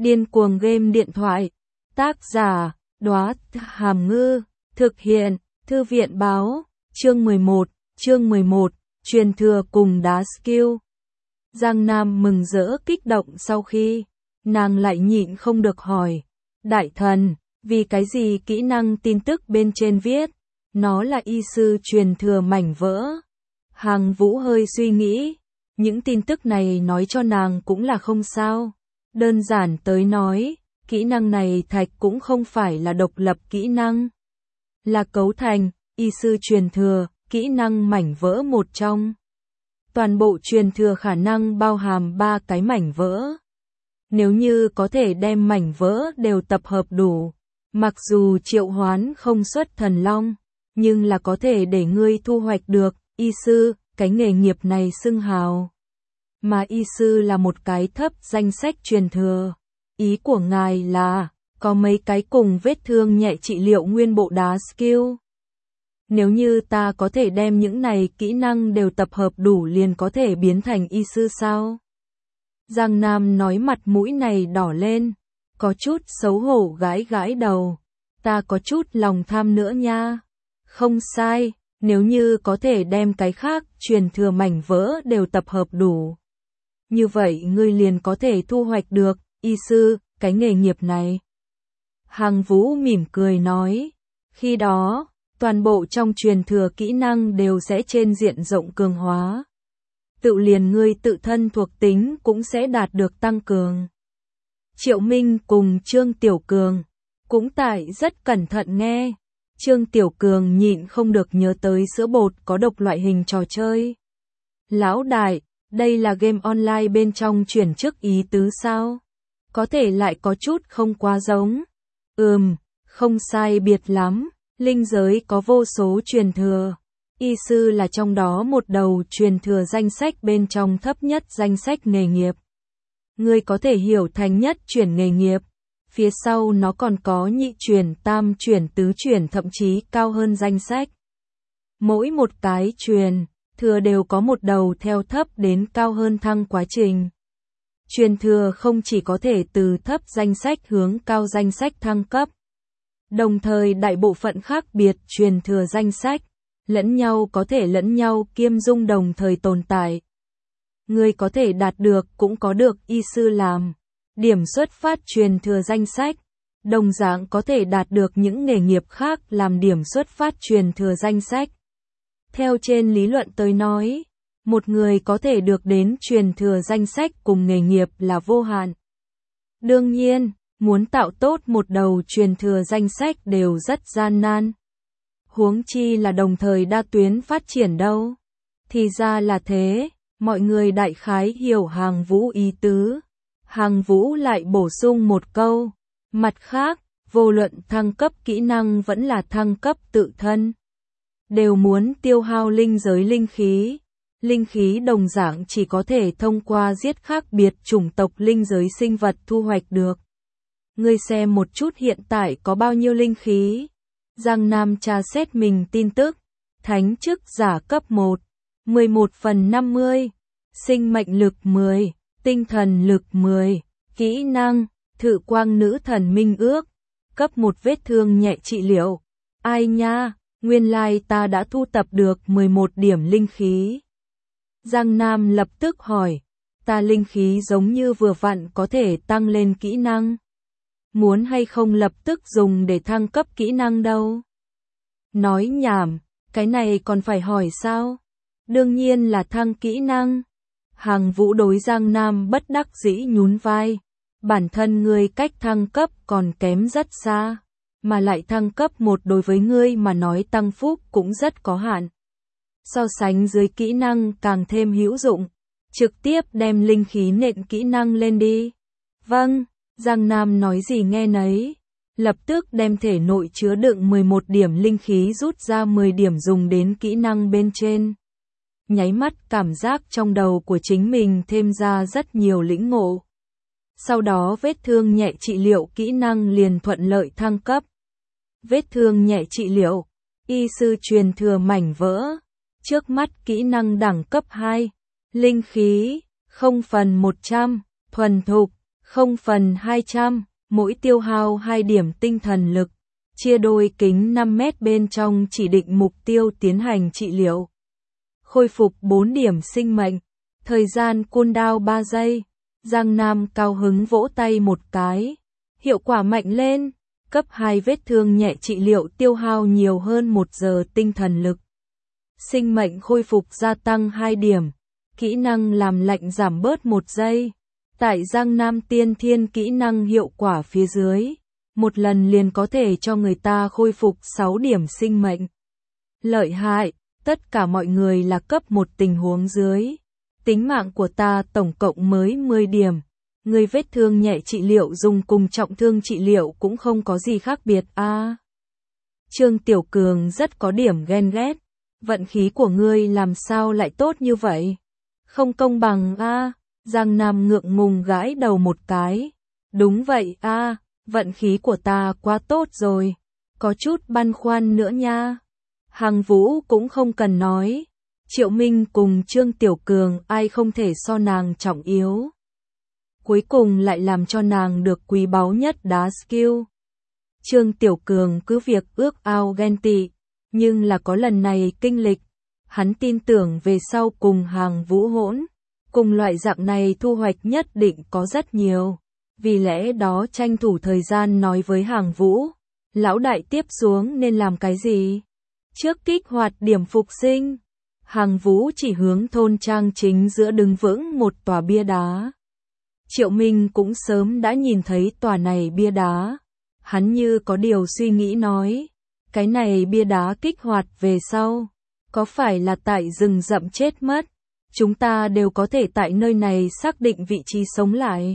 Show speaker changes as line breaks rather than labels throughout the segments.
Điên cuồng game điện thoại. Tác giả, Đóa Hàm Ngư. Thực hiện, Thư viện Báo. Chương 11, truyền thừa cùng đá skill. Giang Nam mừng rỡ kích động sau khi nàng lại nhịn không được hỏi. Đại thần, vì cái gì kỹ năng tin tức bên trên viết, nó là y sư truyền thừa mảnh vỡ? Hàng Vũ hơi suy nghĩ, những tin tức này nói cho nàng cũng là không sao. Đơn giản tới nói, kỹ năng này thạch cũng không phải là độc lập kỹ năng, là cấu thành, y sư truyền thừa, kỹ năng mảnh vỡ một trong. Toàn bộ truyền thừa khả năng bao hàm 3 cái mảnh vỡ. Nếu như có thể đem mảnh vỡ đều tập hợp đủ, mặc dù triệu hoán không xuất thần long, nhưng là có thể để ngươi thu hoạch được y sư, cái nghề nghiệp này xưng hào. Mà y sư là một cái thấp danh sách truyền thừa. Ý của ngài là, có mấy cái cùng vết thương nhẹ trị liệu nguyên bộ đá skill. Nếu như ta có thể đem những này kỹ năng đều tập hợp đủ liền có thể biến thành y sư sao? Giang Nam nói mặt mũi này đỏ lên, có chút xấu hổ gãi gãi đầu. Ta có chút lòng tham nữa nha. Không sai, nếu như có thể đem cái khác truyền thừa mảnh vỡ đều tập hợp đủ, như vậy ngươi liền có thể thu hoạch được y sư, cái nghề nghiệp này. Hàng Vũ mỉm cười nói, khi đó, toàn bộ trong truyền thừa kỹ năng đều sẽ trên diện rộng cường hóa. Tự liền ngươi tự thân thuộc tính cũng sẽ đạt được tăng cường. Triệu Minh cùng Trương Tiểu Cường cũng tại rất cẩn thận nghe. Trương Tiểu Cường nhịn không được nhớ tới sữa bột có độc loại hình trò chơi. Lão đại, đây là game online bên trong chuyển chức ý tứ sao? Có thể lại có chút không quá giống. Không sai biệt lắm, linh giới có vô số truyền thừa. Y sư là trong đó một đầu truyền thừa danh sách bên trong thấp nhất danh sách nghề nghiệp. Ngươi có thể hiểu thành nhất chuyển nghề nghiệp. Phía sau nó còn có nhị chuyển, tam chuyển, tứ chuyển thậm chí cao hơn danh sách. Mỗi một cái truyền thừa đều có một đầu theo thấp đến cao hơn thăng quá trình. Truyền thừa không chỉ có thể từ thấp danh sách hướng cao danh sách thăng cấp. Đồng thời đại bộ phận khác biệt truyền thừa danh sách, lẫn nhau có thể lẫn nhau kiêm dung đồng thời tồn tại. Người có thể đạt được cũng có được y sư làm điểm xuất phát truyền thừa danh sách, đồng dạng có thể đạt được những nghề nghiệp khác làm điểm xuất phát truyền thừa danh sách. Theo trên lý luận tới nói, một người có thể được đến truyền thừa danh sách cùng nghề nghiệp là vô hạn. Đương nhiên, muốn tạo tốt một đầu truyền thừa danh sách đều rất gian nan. Huống chi là đồng thời đa tuyến phát triển đâu. Thì ra là thế, mọi người đại khái hiểu Hàng Vũ ý tứ. Hàng Vũ lại bổ sung một câu. Mặt khác, vô luận thăng cấp kỹ năng vẫn là thăng cấp tự thân, đều muốn tiêu hao linh giới linh khí. Linh khí đồng dạng chỉ có thể thông qua giết khác biệt chủng tộc linh giới sinh vật thu hoạch được. Ngươi xem một chút hiện tại có bao nhiêu linh khí. Giang Nam tra xét mình tin tức. Thánh chức giả cấp 1, 11/50, sinh mệnh lực 10, tinh thần lực 10, kỹ năng, thử quang nữ thần minh ước, cấp 1 vết thương nhẹ trị liệu. Ai nha, nguyên lai ta đã thu tập được 11 điểm linh khí. Giang Nam lập tức hỏi, ta linh khí giống như vừa vặn có thể tăng lên kỹ năng. Muốn hay không lập tức dùng để thăng cấp kỹ năng đâu? Nói nhảm, cái này còn phải hỏi sao? Đương nhiên là thăng kỹ năng. Hàng Vũ đối Giang Nam bất đắc dĩ nhún vai. Bản thân ngươi cách thăng cấp còn kém rất xa. Mà lại thăng cấp 1 đối với ngươi mà nói tăng phúc cũng rất có hạn. So sánh dưới kỹ năng càng thêm hữu dụng. Trực tiếp đem linh khí nện kỹ năng lên đi. Vâng, Giang Nam nói gì nghe nấy. Lập tức đem thể nội chứa đựng 11 điểm linh khí rút ra 10 điểm dùng đến kỹ năng bên trên. Nháy mắt cảm giác trong đầu của chính mình thêm ra rất nhiều lĩnh ngộ. Sau đó vết thương nhẹ trị liệu kỹ năng liền thuận lợi thăng cấp. Vết thương nhẹ trị liệu, y sư truyền thừa mảnh vỡ. Trước mắt kỹ năng đẳng cấp 2, linh khí, 0/100, thuần thục, 0/200, mỗi tiêu hao 2 điểm tinh thần lực, chia đôi kính 5 mét bên trong chỉ định mục tiêu tiến hành trị liệu. Khôi phục 4 điểm sinh mệnh, thời gian cooldown 3 giây. Giang Nam cao hứng vỗ tay một cái, hiệu quả mạnh lên, cấp 2 vết thương nhẹ trị liệu tiêu hao nhiều hơn 1 giờ tinh thần lực. Sinh mệnh khôi phục gia tăng 2 điểm, kỹ năng làm lạnh giảm bớt 1 giây. Tại Giang Nam tiên thiên kỹ năng hiệu quả phía dưới, một lần liền có thể cho người ta khôi phục 6 điểm sinh mệnh. Lợi hại, tất cả mọi người là cấp 1 tình huống dưới. Tính mạng của ta tổng cộng mới 10 điểm. Người vết thương nhẹ trị liệu dùng cùng trọng thương trị liệu cũng không có gì khác biệt a. Trương Tiểu Cường rất có điểm ghen ghét. Vận khí của ngươi làm sao lại tốt như vậy? Không công bằng a. Giang Nam ngượng ngùng gãi đầu một cái. Đúng vậy a, vận khí của ta quá tốt rồi. Có chút băn khoăn nữa nha. Hằng Vũ cũng không cần nói. Triệu Minh cùng Trương Tiểu Cường ai không thể so nàng trọng yếu. Cuối cùng lại làm cho nàng được quý báu nhất đá skill. Trương Tiểu Cường cứ việc ước ao ghen tị, nhưng là có lần này kinh lịch. Hắn tin tưởng về sau cùng Hằng Vũ hỗn, cùng loại dạng này thu hoạch nhất định có rất nhiều. Vì lẽ đó tranh thủ thời gian nói với Hằng Vũ, lão đại tiếp xuống nên làm cái gì? Trước kích hoạt điểm phục sinh. Hằng Vũ chỉ hướng thôn trang chính giữa đứng vững một tòa bia đá. Triệu Minh cũng sớm đã nhìn thấy tòa này bia đá. Hắn như có điều suy nghĩ nói, cái này bia đá kích hoạt về sau, có phải là tại rừng rậm chết mất? Chúng ta đều có thể tại nơi này xác định vị trí sống lại.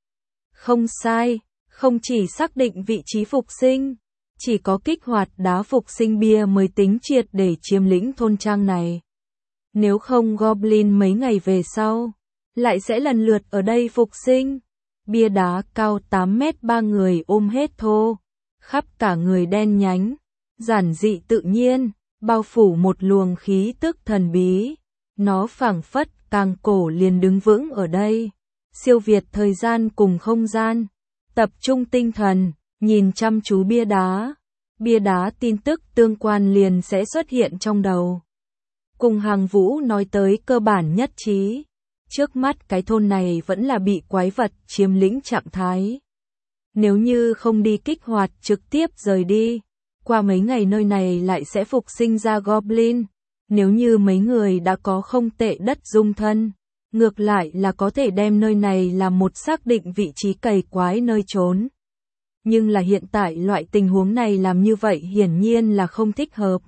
Không sai, không chỉ xác định vị trí phục sinh, chỉ có kích hoạt đá phục sinh bia mới tính triệt để chiếm lĩnh thôn trang này. Nếu không Goblin mấy ngày về sau, lại sẽ lần lượt ở đây phục sinh. Bia đá cao 8 mét 3 người ôm hết thô, khắp cả người đen nhánh, giản dị tự nhiên, bao phủ một luồng khí tức thần bí. Nó phảng phất càng cổ liền đứng vững ở đây, siêu việt thời gian cùng không gian. Tập trung tinh thần, nhìn chăm chú bia đá. Bia đá tin tức tương quan liền sẽ xuất hiện trong đầu. Cùng Hằng Vũ nói tới cơ bản nhất trí. Trước mắt cái thôn này vẫn là bị quái vật chiếm lĩnh trạng thái. Nếu như không đi kích hoạt trực tiếp rời đi, qua mấy ngày nơi này lại sẽ phục sinh ra Goblin. Nếu như mấy người đã có không tệ đất dung thân, ngược lại là có thể đem nơi này làm một xác định vị trí cày quái nơi trốn. Nhưng là hiện tại loại tình huống này làm như vậy hiển nhiên là không thích hợp.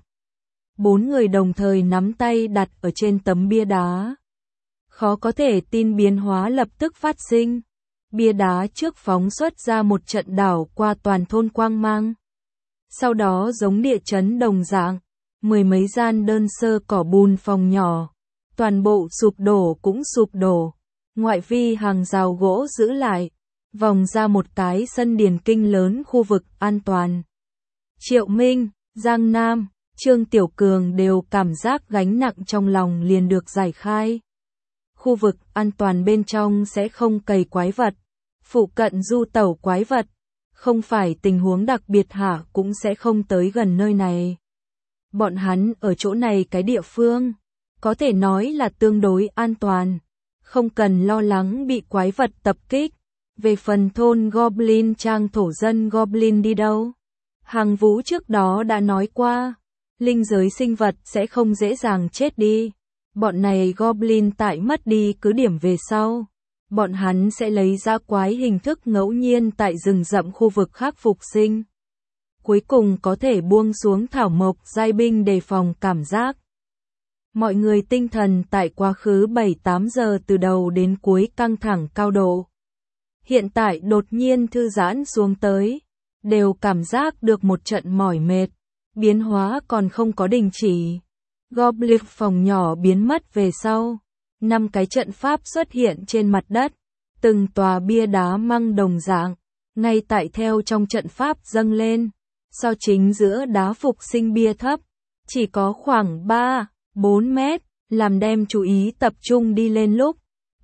4 người đồng thời nắm tay đặt ở trên tấm bia đá. Khó có thể tin biến hóa lập tức phát sinh. Bia đá trước phóng xuất ra một trận đảo qua toàn thôn quang mang. Sau đó giống địa chấn đồng dạng, 10 mấy gian đơn sơ cỏ bùn phòng nhỏ, toàn bộ sụp đổ cũng sụp đổ. Ngoại vi hàng rào gỗ giữ lại, vòng ra một cái sân điền kinh lớn khu vực an toàn. Triệu Minh, Giang Nam, Trương Tiểu Cường đều cảm giác gánh nặng trong lòng liền được giải khai. Khu vực an toàn bên trong sẽ không cày quái vật, phụ cận du tẩu quái vật, không phải tình huống đặc biệt hạ cũng sẽ không tới gần nơi này. Bọn hắn ở chỗ này cái địa phương, có thể nói là tương đối an toàn, không cần lo lắng bị quái vật tập kích. Về phần thôn Goblin trang thổ dân Goblin đi đâu? Hằng Vũ trước đó đã nói qua, linh giới sinh vật sẽ không dễ dàng chết đi. Bọn này Goblin tại mất đi cứ điểm về sau, bọn hắn sẽ lấy ra quái hình thức ngẫu nhiên tại rừng rậm khu vực khác phục sinh. Cuối cùng có thể buông xuống thảo mộc giai binh đề phòng cảm giác. Mọi người tinh thần tại quá khứ 7-8 giờ từ đầu đến cuối căng thẳng cao độ. Hiện tại đột nhiên thư giãn xuống tới, đều cảm giác được một trận mỏi mệt, biến hóa còn không có đình chỉ. Goblin phòng nhỏ biến mất về sau, 5 cái trận pháp xuất hiện trên mặt đất, từng tòa bia đá măng đồng dạng, ngay tại theo trong trận pháp dâng lên, so chính giữa đá phục sinh bia thấp, chỉ có khoảng 3-4 mét, làm đem chú ý tập trung đi lên lúc,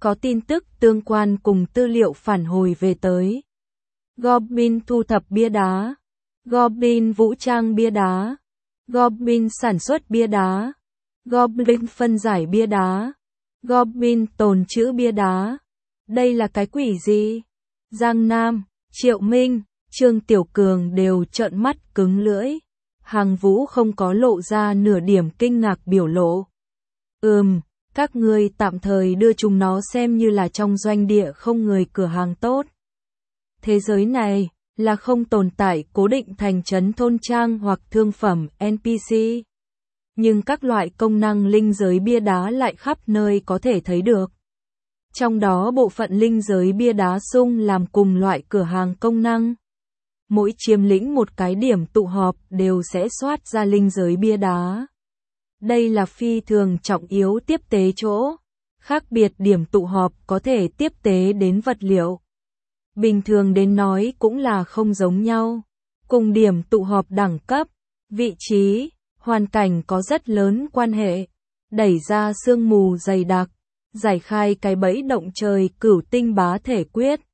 có tin tức tương quan cùng tư liệu phản hồi về tới. Goblin thu thập bia đá. Goblin vũ trang bia đá. Goblin sản xuất bia đá. Goblin phân giải bia đá. Goblin tồn trữ bia đá. Đây là cái quỷ gì? Giang Nam, Triệu Minh, Trương Tiểu Cường đều trợn mắt cứng lưỡi. Hàng Vũ không có lộ ra nửa điểm kinh ngạc biểu lộ. Các ngươi tạm thời đưa chúng nó xem như là trong doanh địa không người cửa hàng tốt. Thế giới này là không tồn tại cố định thành trấn thôn trang hoặc thương phẩm NPC. Nhưng các loại công năng linh giới bia đá lại khắp nơi có thể thấy được. Trong đó bộ phận linh giới bia đá xung làm cùng loại cửa hàng công năng. Mỗi chiếm lĩnh một cái điểm tụ họp đều sẽ soát ra linh giới bia đá. Đây là phi thường trọng yếu tiếp tế chỗ. Khác biệt điểm tụ họp có thể tiếp tế đến vật liệu. Bình thường đến nói cũng là không giống nhau. Cùng điểm tụ họp đẳng cấp, vị trí, hoàn cảnh có rất lớn quan hệ. Đẩy ra sương mù dày đặc, giải khai cái bẫy động trời cửu tinh bá thể quyết.